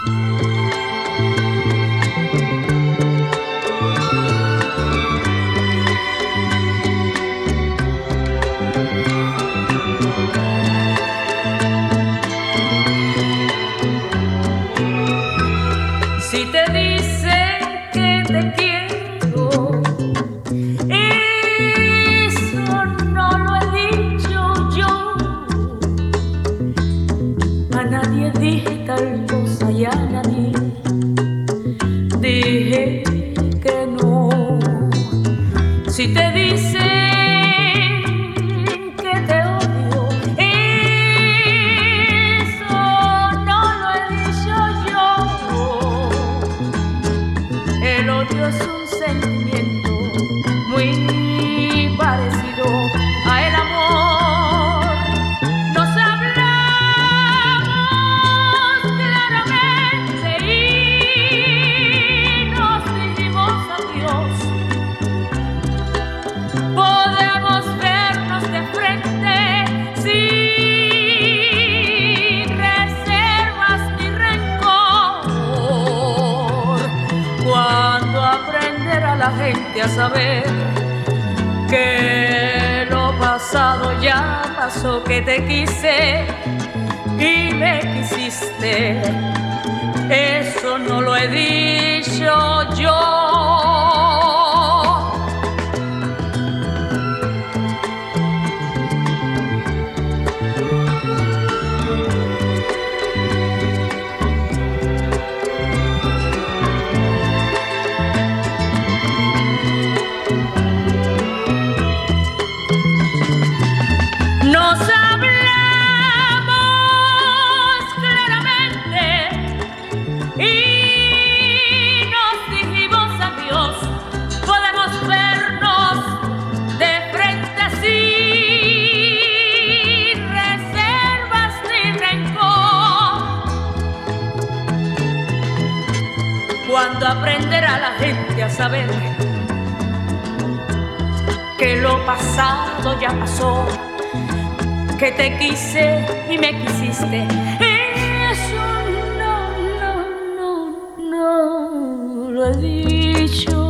Si te dicen que te quiero, eso no lo he dicho yo. A nadie dije tal cosa y a nadie dije que no. Si te dicen que te odio, eso no lo he dicho yo. El odio es un sentimiento muy parecido a el amor. Nos hablamos claramente y nos dijimos adiós. Podemos vernos de frente sin reservas ni rencor. Cuando aprenderá la gente a saber que lo pasado ya pasó, que te quise y me quisiste, eso no lo he dicho yo. Nos hablamos claramente y nos dijimos adiós. Podemos vernos de frente sin reservas ni rencor. Cuando aprenderá la gente a saber que lo pasado ya pasó, que te quise y me quisiste, eso no lo he dicho.